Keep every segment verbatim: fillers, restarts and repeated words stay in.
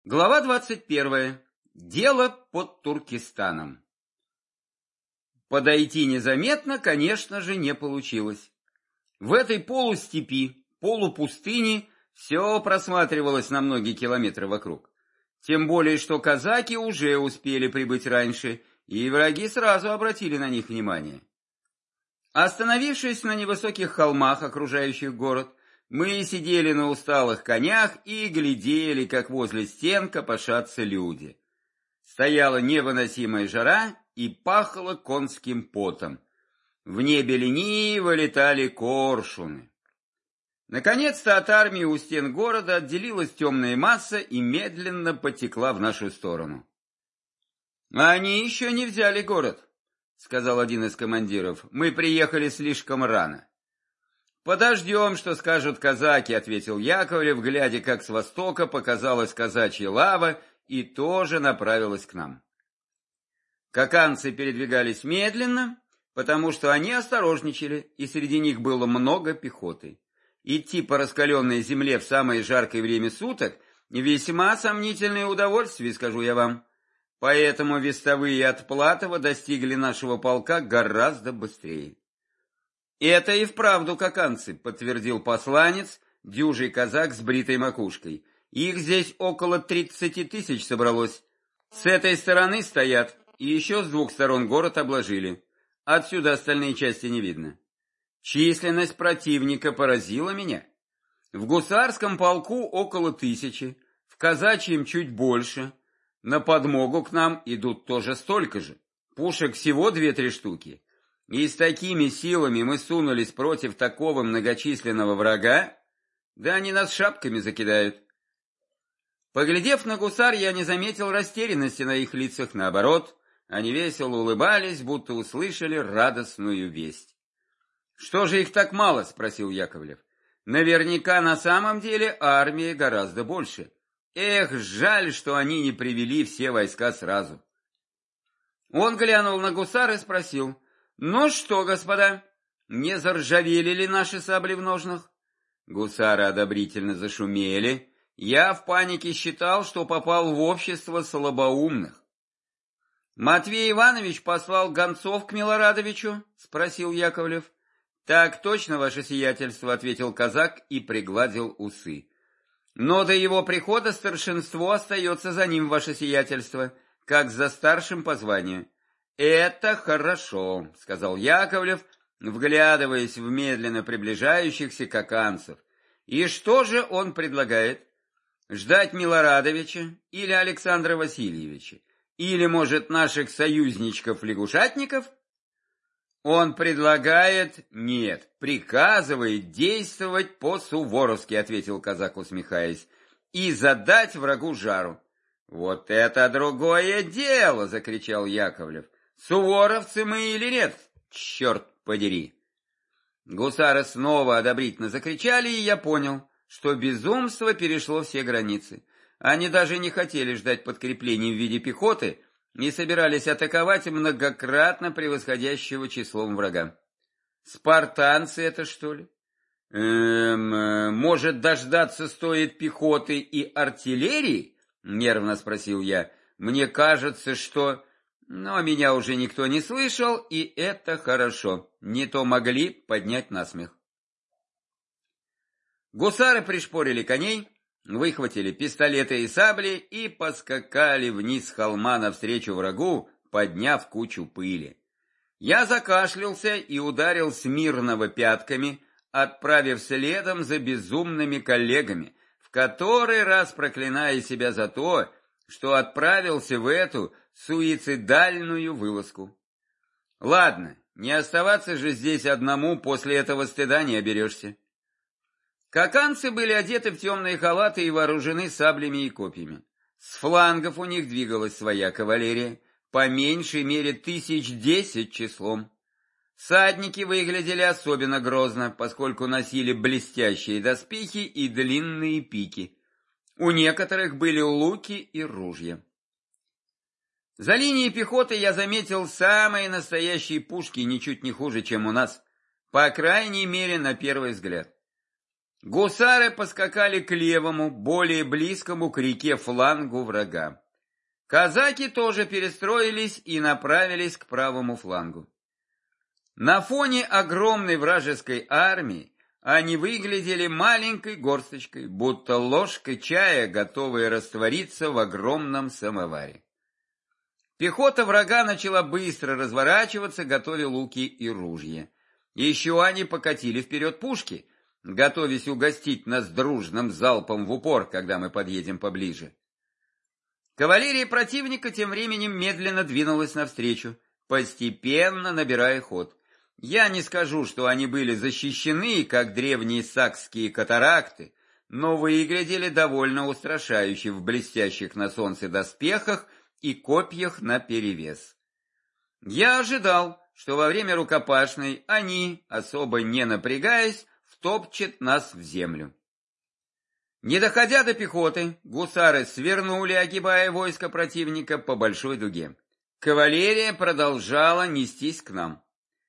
Глава двадцать первая. Дело под Туркестаном. Подойти незаметно, конечно же, не получилось. В этой полустепи, полупустыне все просматривалось на многие километры вокруг. Тем более, что казаки уже успели прибыть раньше, и враги сразу обратили на них внимание. Остановившись на невысоких холмах, окружающих город, мы сидели на усталых конях и глядели, как возле стен копошатся люди. Стояла невыносимая жара и пахло конским потом. В небе лениво летали коршуны. Наконец-то от армии у стен города отделилась темная масса и медленно потекла в нашу сторону. «Они еще не взяли город», — сказал один из командиров. «Мы приехали слишком рано». «Подождем, что скажут казаки», — ответил Яковлев, глядя, как с востока показалась казачья лава и тоже направилась к нам. Каканцы передвигались медленно, потому что они осторожничали, и среди них было много пехоты. Идти по раскаленной земле в самое жаркое время суток — весьма сомнительное удовольствие, скажу я вам. Поэтому вестовые от Платова достигли нашего полка гораздо быстрее. «Это и вправду каканцы», — подтвердил посланец, дюжий казак с бритой макушкой. «Их здесь около тридцати тысяч собралось. С этой стороны стоят, и еще с двух сторон город обложили. Отсюда остальные части не видно. Численность противника поразила меня. В гусарском полку около тысячи, в казачьем чуть больше. На подмогу к нам идут тоже столько же. Пушек всего две-три штуки. И с такими силами мы сунулись против такого многочисленного врага, да они нас шапками закидают». Поглядев на гусар, я не заметил растерянности на их лицах, наоборот, они весело улыбались, будто услышали радостную весть. «Что же их так мало?» — спросил Яковлев. «Наверняка на самом деле армия гораздо больше. Эх, жаль, что они не привели все войска сразу». Он глянул на гусар и спросил: «Ну что, господа, не заржавели ли наши сабли в ножнах?» Гусары одобрительно зашумели. Я в панике считал, что попал в общество слабоумных. «Матвей Иванович послал гонцов к Милорадовичу?» — спросил Яковлев. «Так точно, ваше сиятельство», — ответил казак и пригладил усы. «Но до его прихода старшинство остается за ним, ваше сиятельство, как за старшим по званию». «Это хорошо», — сказал Яковлев, вглядываясь в медленно приближающихся каканцев. «И что же он предлагает? Ждать Милорадовича или Александра Васильевича? Или, может, наших союзничков-лягушатников?» «Он предлагает, нет, приказывает действовать по-суворовски», — ответил казак, усмехаясь, «и задать врагу жару». «Вот это другое дело!» — закричал Яковлев. «Суворовцы мы или нет? Черт подери!» Гусары снова одобрительно закричали, и я понял, что безумство перешло все границы. Они даже не хотели ждать подкреплений в виде пехоты и собирались атаковать многократно превосходящего числом врага. Спартанцы это, что ли? Эм, может, дождаться стоит пехоты и артиллерии? Нервно спросил я. Мне кажется, что... Но меня уже никто не слышал, и это хорошо. Не то могли поднять насмех. Гусары пришпорили коней, выхватили пистолеты и сабли и поскакали вниз с холма навстречу врагу, подняв кучу пыли. Я закашлялся и ударил Смирнова пятками, отправив следом за безумными коллегами, в который раз проклиная себя за то, что отправился в эту суицидальную вылазку. Ладно, не оставаться же здесь одному, после этого стыда не оберешься. Каканцы были одеты в темные халаты и вооружены саблями и копьями. С флангов у них двигалась своя кавалерия, по меньшей мере тысяч десять числом. Всадники выглядели особенно грозно, поскольку носили блестящие доспехи и длинные пики. У некоторых были луки и ружья. За линией пехоты я заметил самые настоящие пушки, ничуть не хуже, чем у нас, по крайней мере, на первый взгляд. Гусары поскакали к левому, более близкому к реке флангу врага. Казаки тоже перестроились и направились к правому флангу. На фоне огромной вражеской армии они выглядели маленькой горсточкой, будто ложкой чая, готовые раствориться в огромном самоваре. Пехота врага начала быстро разворачиваться, готовя луки и ружья. Еще они покатили вперед пушки, готовясь угостить нас дружным залпом в упор, когда мы подъедем поближе. Кавалерия противника тем временем медленно двинулась навстречу, постепенно набирая ход. Я не скажу, что они были защищены, как древние сакские катаракты, но выглядели довольно устрашающе в блестящих на солнце доспехах и копьях наперевес. Я ожидал, что во время рукопашной они, особо не напрягаясь, втопчут нас в землю. Не доходя до пехоты, гусары свернули, огибая войско противника по большой дуге. Кавалерия продолжала нестись к нам.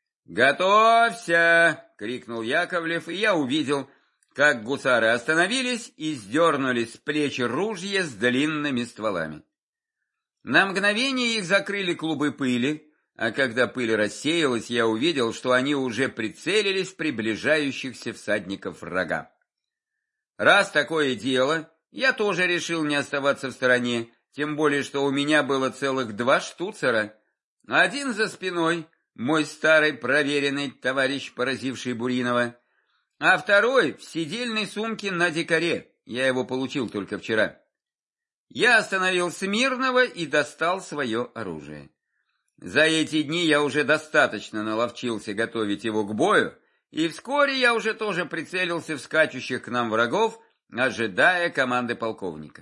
«Готовься!» — крикнул Яковлев, и я увидел, как гусары остановились и сдернули с плеч ружья с длинными стволами. На мгновение их закрыли клубы пыли, а когда пыль рассеялась, я увидел, что они уже прицелились в приближающихся всадников врага. Раз такое дело, я тоже решил не оставаться в стороне, тем более, что у меня было целых два штуцера. Один за спиной, мой старый проверенный товарищ, поразивший Буринова, а второй в седельной сумке на дикаре, я его получил только вчера. Я остановил Смирного и достал свое оружие. За эти дни я уже достаточно наловчился готовить его к бою, и вскоре я уже тоже прицелился в скачущих к нам врагов, ожидая команды полковника.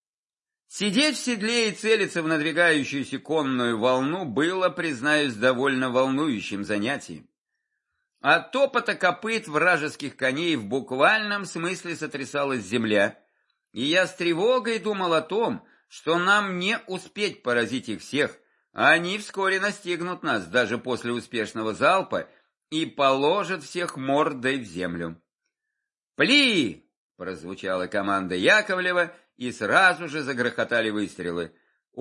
Сидеть в седле и целиться в надвигающуюся конную волну было, признаюсь, довольно волнующим занятием. От топота копыт вражеских коней в буквальном смысле сотрясалась земля, и я с тревогой думал о том, что нам не успеть поразить их всех, а они вскоре настигнут нас даже после успешного залпа и положат всех мордой в землю. «Пли!» — прозвучала команда Яковлева, и сразу же загрохотали выстрелы.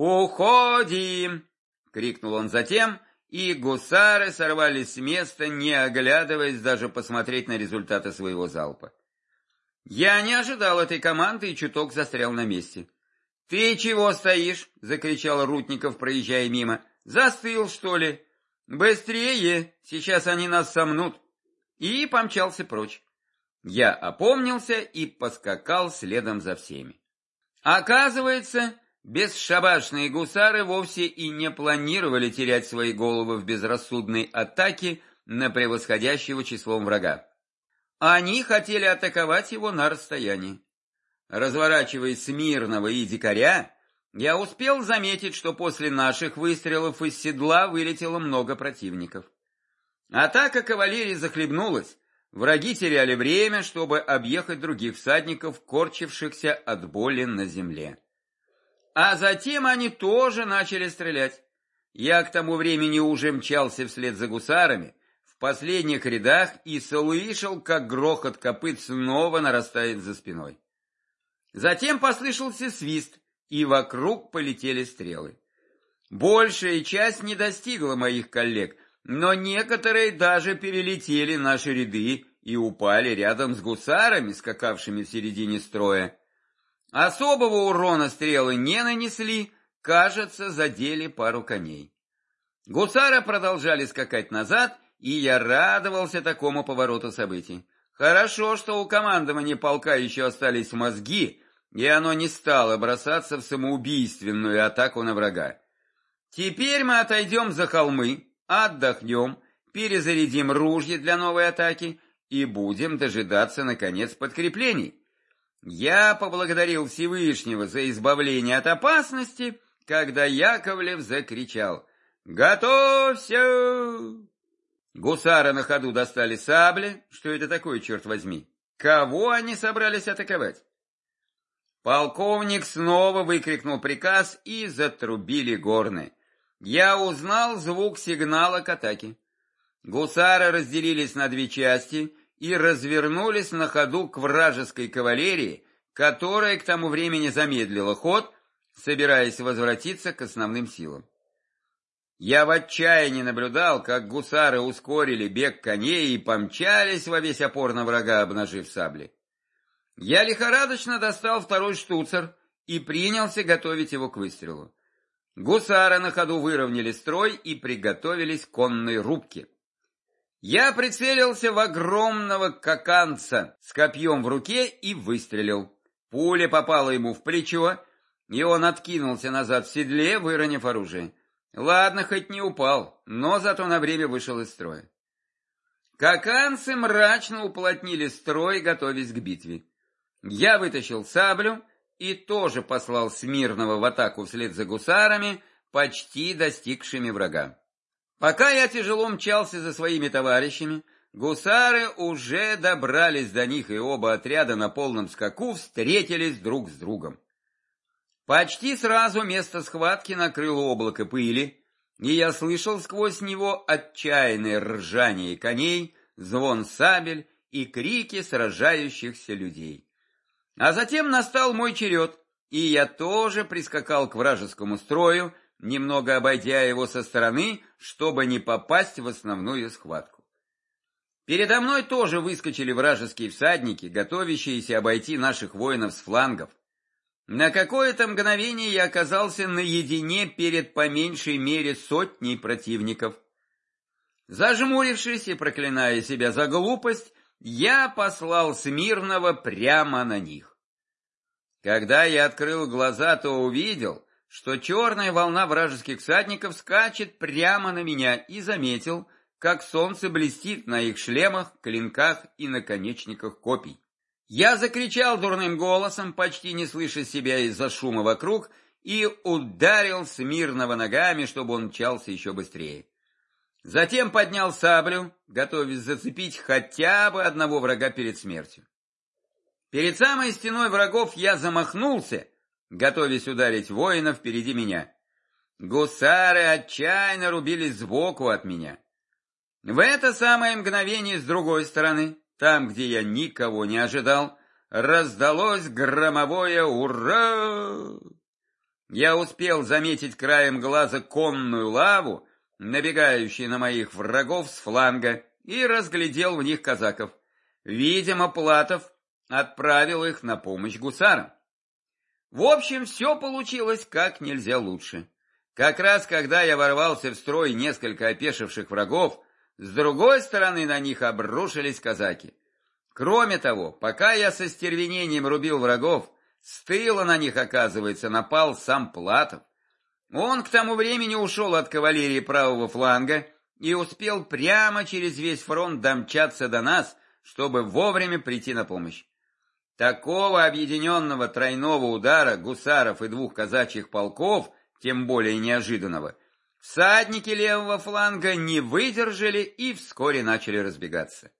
«Уходим!» — крикнул он затем, и гусары сорвались с места, не оглядываясь даже посмотреть на результаты своего залпа. Я не ожидал этой команды и чуток застрял на месте. «Ты чего стоишь?» — закричал Рутников, проезжая мимо. «Застыл, что ли? Быстрее! Сейчас они нас сомнут!» И помчался прочь. Я опомнился и поскакал следом за всеми. Оказывается, бесшабашные гусары вовсе и не планировали терять свои головы в безрассудной атаке на превосходящего числом врага. Они хотели атаковать его на расстоянии. Разворачивая Смирного и дикаря, я успел заметить, что после наших выстрелов из седла вылетело много противников. Атака кавалерии захлебнулась, враги теряли время, чтобы объехать других всадников, корчившихся от боли на земле. А затем они тоже начали стрелять. Я к тому времени уже мчался вслед за гусарами, в последних рядах, и слышал, как грохот копыт снова нарастает за спиной. Затем послышался свист, и вокруг полетели стрелы. Большая часть не достигла моих коллег, но некоторые даже перелетели наши ряды и упали рядом с гусарами, скакавшими в середине строя. Особого урона стрелы не нанесли, кажется, задели пару коней. Гусары продолжали скакать назад, и я радовался такому повороту событий. Хорошо, что у командования полка еще остались мозги, и оно не стало бросаться в самоубийственную атаку на врага. Теперь мы отойдем за холмы, отдохнем, перезарядим ружья для новой атаки и будем дожидаться, наконец, подкреплений. Я поблагодарил Всевышнего за избавление от опасности, когда Яковлев закричал: «Готовься!» Гусары на ходу достали сабли. Что это такое, черт возьми? Кого они собрались атаковать? Полковник снова выкрикнул приказ, и затрубили горны. Я узнал звук сигнала к атаке. Гусары разделились на две части, и развернулись на ходу к вражеской кавалерии, которая к тому времени замедлила ход, собираясь возвратиться к основным силам. Я в отчаянии наблюдал, как гусары ускорили бег коней и помчались во весь опор на врага, обнажив сабли. Я лихорадочно достал второй штуцер и принялся готовить его к выстрелу. Гусары на ходу выровняли строй и приготовились к конной рубке. Я прицелился в огромного каканца с копьем в руке и выстрелил. Пуля попала ему в плечо, и он откинулся назад в седле, выронив оружие. Ладно, хоть не упал, но зато на время вышел из строя. Каканцы мрачно уплотнили строй, готовясь к битве. Я вытащил саблю и тоже послал Смирного в атаку вслед за гусарами, почти достигшими врага. Пока я тяжело мчался за своими товарищами, гусары уже добрались до них, и оба отряда на полном скаку встретились друг с другом. Почти сразу место схватки накрыло облако пыли, и я слышал сквозь него отчаянное ржание коней, звон сабель и крики сражающихся людей. А затем настал мой черед, и я тоже прискакал к вражескому строю, немного обойдя его со стороны, чтобы не попасть в основную схватку. Передо мной тоже выскочили вражеские всадники, готовящиеся обойти наших воинов с флангов. На какое-то мгновение я оказался наедине перед по меньшей мере сотней противников. Зажмурившись и проклиная себя за глупость, я послал Смирного прямо на них. Когда я открыл глаза, то увидел, что черная волна вражеских всадников скачет прямо на меня, и заметил, как солнце блестит на их шлемах, клинках и наконечниках копий. Я закричал дурным голосом, почти не слыша себя из-за шума вокруг, и ударил Смирного ногами, чтобы он мчался еще быстрее. Затем поднял саблю, готовясь зацепить хотя бы одного врага перед смертью. Перед самой стеной врагов я замахнулся, готовясь ударить воинов впереди меня. Гусары отчаянно рубились сбоку от меня. В это самое мгновение с другой стороны, там, где я никого не ожидал, раздалось громовое «Ура!». Я успел заметить краем глаза конную лаву, набегающую на моих врагов с фланга, и разглядел в них казаков. Видимо, Платов отправил их на помощь гусарам. В общем, все получилось как нельзя лучше. Как раз когда я ворвался в строй несколько опешивших врагов, с другой стороны на них обрушились казаки. Кроме того, пока я со стервенением рубил врагов, с тыла на них, оказывается, напал сам Платов. Он к тому времени ушел от кавалерии правого фланга и успел прямо через весь фронт домчаться до нас, чтобы вовремя прийти на помощь. Такого объединенного тройного удара гусаров и двух казачьих полков, тем более неожиданного, всадники левого фланга не выдержали и вскоре начали разбегаться.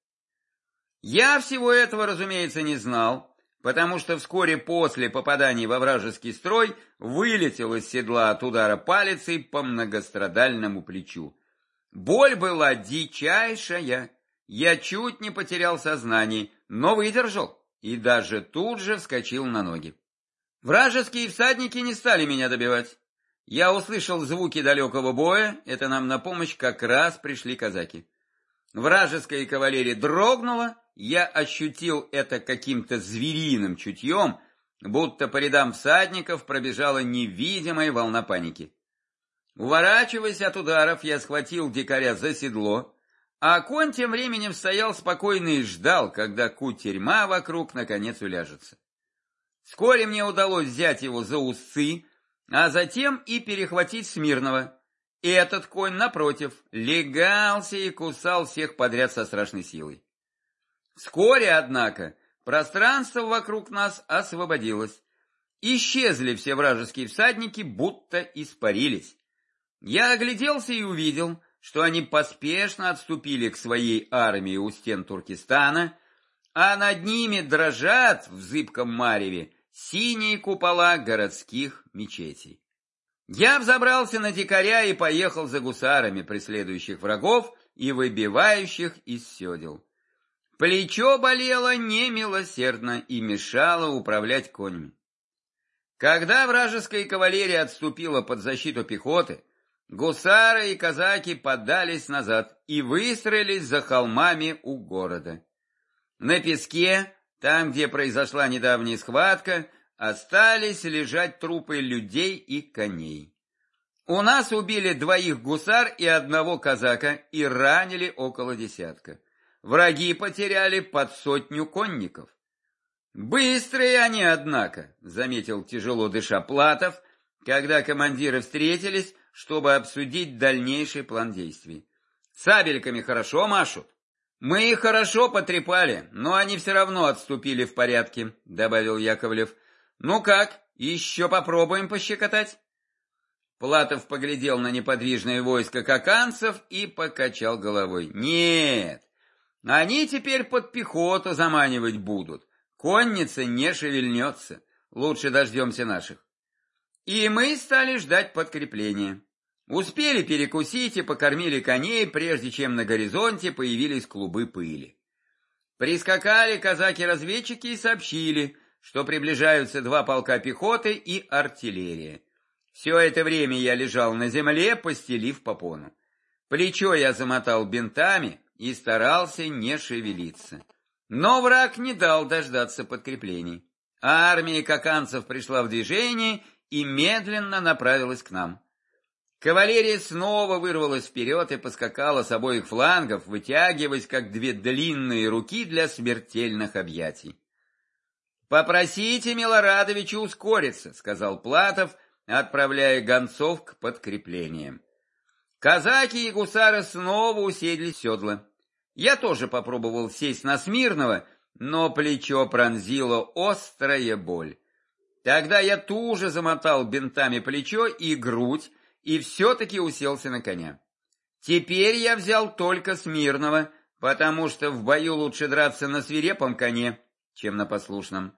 Я всего этого, разумеется, не знал, потому что вскоре после попадания во вражеский строй вылетел из седла от удара палицей по многострадальному плечу. Боль была дичайшая, я чуть не потерял сознание, но выдержал и даже тут же вскочил на ноги. Вражеские всадники не стали меня добивать. Я услышал звуки далекого боя, это нам на помощь как раз пришли казаки. Вражеская кавалерия дрогнула, я ощутил это каким-то звериным чутьем, будто по рядам всадников пробежала невидимая волна паники. Уворачиваясь от ударов, я схватил дикаря за седло, а конь тем временем стоял спокойно и ждал, когда кутерьма вокруг наконец уляжется. Вскоре мне удалось взять его за усы, а затем и перехватить Смирного. Этот конь, напротив, легался и кусал всех подряд со страшной силой. Вскоре, однако, пространство вокруг нас освободилось. Исчезли все вражеские всадники, будто испарились. Я огляделся и увидел, что они поспешно отступили к своей армии у стен Туркестана, а над ними дрожат в зыбком мареве синие купола городских мечетей. Я взобрался на дикаря и поехал за гусарами, преследующих врагов и выбивающих из седел. Плечо болело немилосердно и мешало управлять конями. Когда вражеская кавалерия отступила под защиту пехоты, гусары и казаки подались назад и выстроились за холмами у города. На песке, там, где произошла недавняя схватка, остались лежать трупы людей и коней. У нас убили двоих гусар и одного казака и ранили около десятка. Враги потеряли под сотню конников. «Быстрые они, однако», — заметил тяжело дыша Платов, когда командиры встретились, чтобы обсудить дальнейший план действий. «Сабельками хорошо машут?» «Мы их хорошо потрепали, но они все равно отступили в порядке», — добавил Яковлев. «Ну как, еще попробуем пощекотать?» Платов поглядел на неподвижное войско коканцев и покачал головой. «Нет, они теперь под пехоту заманивать будут. Конница не шевельнется. Лучше дождемся наших». И мы стали ждать подкрепления. Успели перекусить и покормили коней, прежде чем на горизонте появились клубы пыли. Прискакали казаки-разведчики и сообщили, что приближаются два полка пехоты и артиллерия. Все это время я лежал на земле, постелив попону. Плечо я замотал бинтами и старался не шевелиться. Но враг не дал дождаться подкреплений. Армия коканцев пришла в движение и медленно направилась к нам. Кавалерия снова вырвалась вперед и поскакала с обоих флангов, вытягиваясь, как две длинные руки для смертельных объятий. «Попросите Милорадовича ускориться», — сказал Платов, отправляя гонцов к подкреплениям. Казаки и гусары снова уседли в седла. Я тоже попробовал сесть на Смирного, но плечо пронзила острая боль. Тогда я туже замотал бинтами плечо и грудь, и все-таки уселся на коня. Теперь я взял только Смирного, потому что в бою лучше драться на свирепом коне, чем на послушном.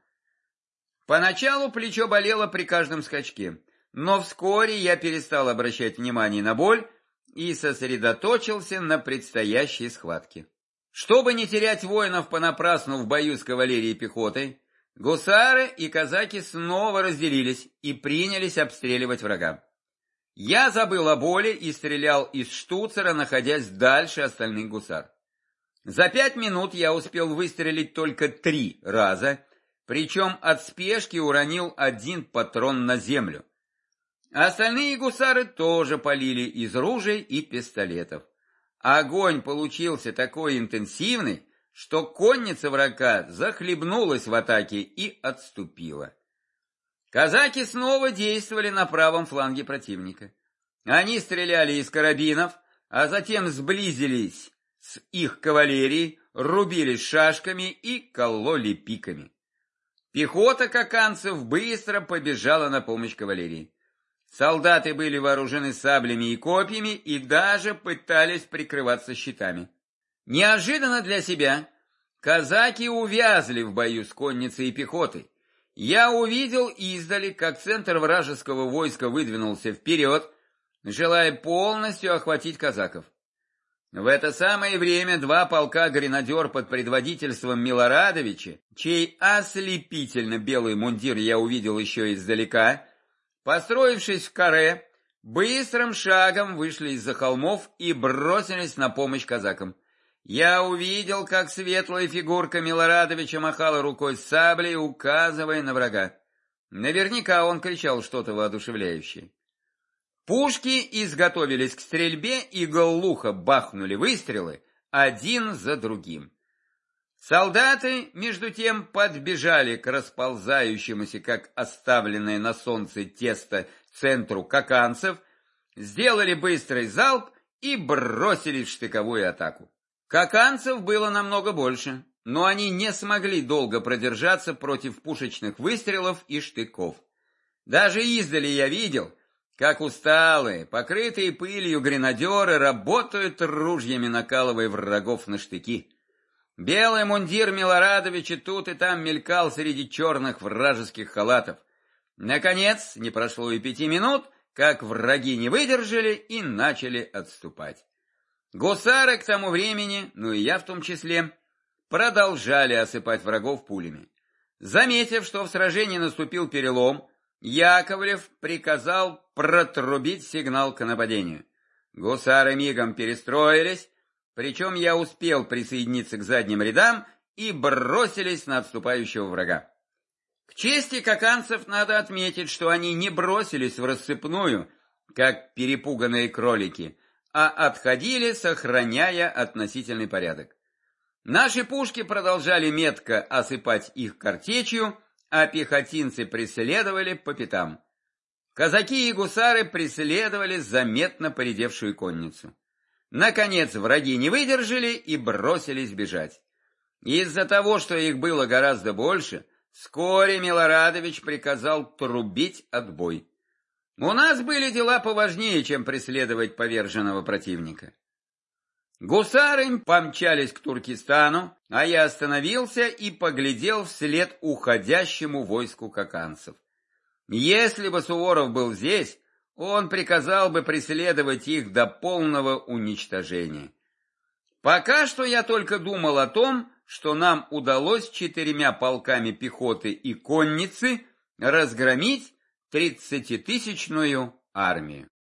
Поначалу плечо болело при каждом скачке, но вскоре я перестал обращать внимание на боль и сосредоточился на предстоящей схватке. Чтобы не терять воинов понапрасну в бою с кавалерией и пехотой, гусары и казаки снова разделились и принялись обстреливать врага. Я забыл о боли и стрелял из штуцера, находясь дальше остальных гусар. За пять минут я успел выстрелить только три раза, причем от спешки уронил один патрон на землю. Остальные гусары тоже полили из ружей и пистолетов. Огонь получился такой интенсивный, что конница врага захлебнулась в атаке и отступила. Казаки снова действовали на правом фланге противника. Они стреляли из карабинов, а затем сблизились с их кавалерией, рубились шашками и кололи пиками. Пехота коканцев быстро побежала на помощь кавалерии. Солдаты были вооружены саблями и копьями и даже пытались прикрываться щитами. Неожиданно для себя казаки увязли в бою с конницей и пехотой. Я увидел издали, как центр вражеского войска выдвинулся вперед, желая полностью охватить казаков. В это самое время два полка гренадер под предводительством Милорадовича, чей ослепительно белый мундир я увидел еще издалека, построившись в каре, быстрым шагом вышли из-за холмов и бросились на помощь казакам. Я увидел, как светлая фигурка Милорадовича махала рукой с саблей, указывая на врага. Наверняка он кричал что-то воодушевляющее. Пушки изготовились к стрельбе и глухо бахнули выстрелы один за другим. Солдаты, между тем, подбежали к расползающемуся, как оставленное на солнце тесто, центру коканцев, сделали быстрый залп и бросили в штыковую атаку. Коканцев было намного больше, но они не смогли долго продержаться против пушечных выстрелов и штыков. Даже издали я видел, как усталые, покрытые пылью гренадеры работают ружьями, накалывая врагов на штыки. Белый мундир Милорадовича тут и там мелькал среди черных вражеских халатов. Наконец, не прошло и пяти минут, как враги не выдержали и начали отступать. Гусары к тому времени, ну и я в том числе, продолжали осыпать врагов пулями. Заметив, что в сражении наступил перелом, Яковлев приказал протрубить сигнал к нападению. Гусары мигом перестроились, причем я успел присоединиться к задним рядам и бросились на отступающего врага. К чести коканцев надо отметить, что они не бросились в рассыпную, как перепуганные кролики, а отходили, сохраняя относительный порядок. Наши пушки продолжали метко осыпать их картечью, а пехотинцы преследовали по пятам. Казаки и гусары преследовали заметно поредевшую конницу. Наконец враги не выдержали и бросились бежать. Из-за того, что их было гораздо больше, вскоре Милорадович приказал трубить отбой. У нас были дела поважнее, чем преследовать поверженного противника. Гусары помчались к Туркестану, а я остановился и поглядел вслед уходящему войску коканцев. Если бы Суворов был здесь, он приказал бы преследовать их до полного уничтожения. Пока что я только думал о том, что нам удалось четырьмя полками пехоты и конницы разгромить тридцатитысячную армию.